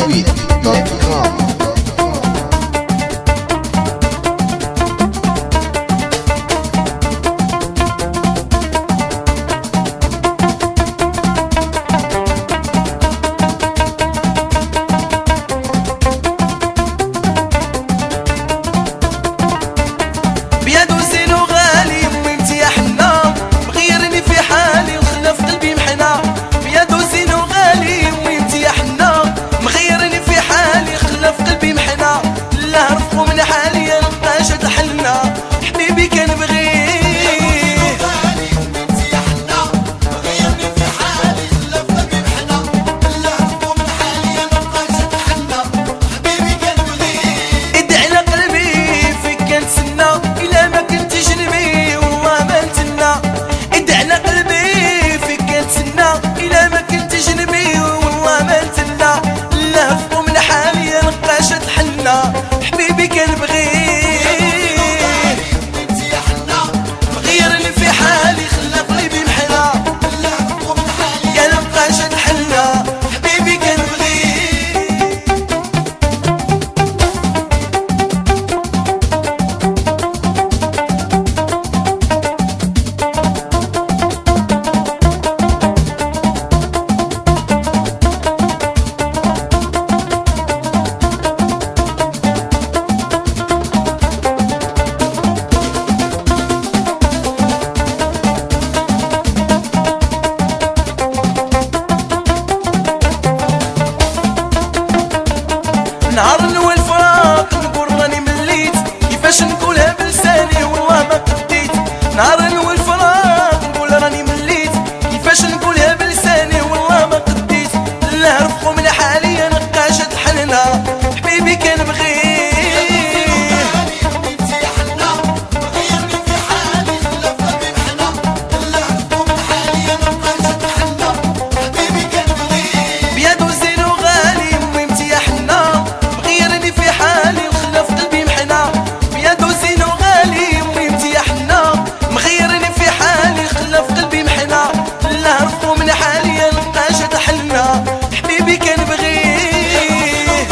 بلاديوي.com. حبيبي كان بغير غيرني في حالي خلى قلبي محنا قال بقى شد حنا حبيبي كان بغير نهار الاول فراق نقول راني مليت كيفاش نقولها بلساني والله ما قديت نهار الاول فراق نقول راني مليت كيفاش نقولها بلساني والله ما قديت لا رفقوا من حالي نبقى شد حننا حبيبي كان بغير حبيبي كان بغير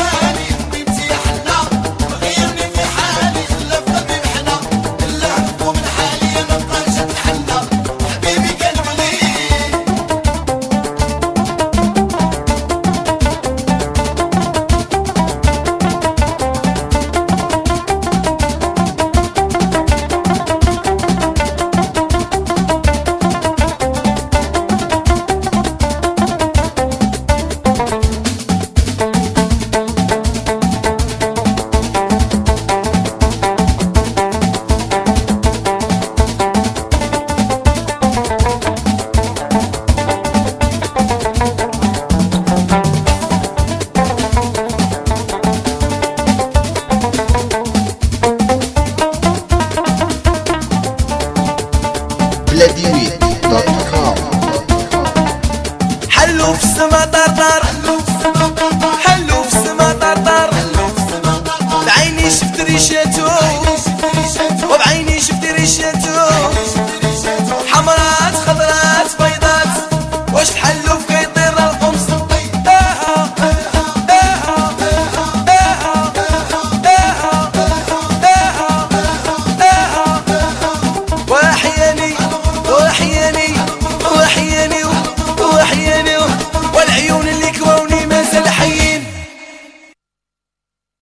بلاديوي.com. حلو في السما طرطر حلو في السما طرطر بعيني شفت ريشاتو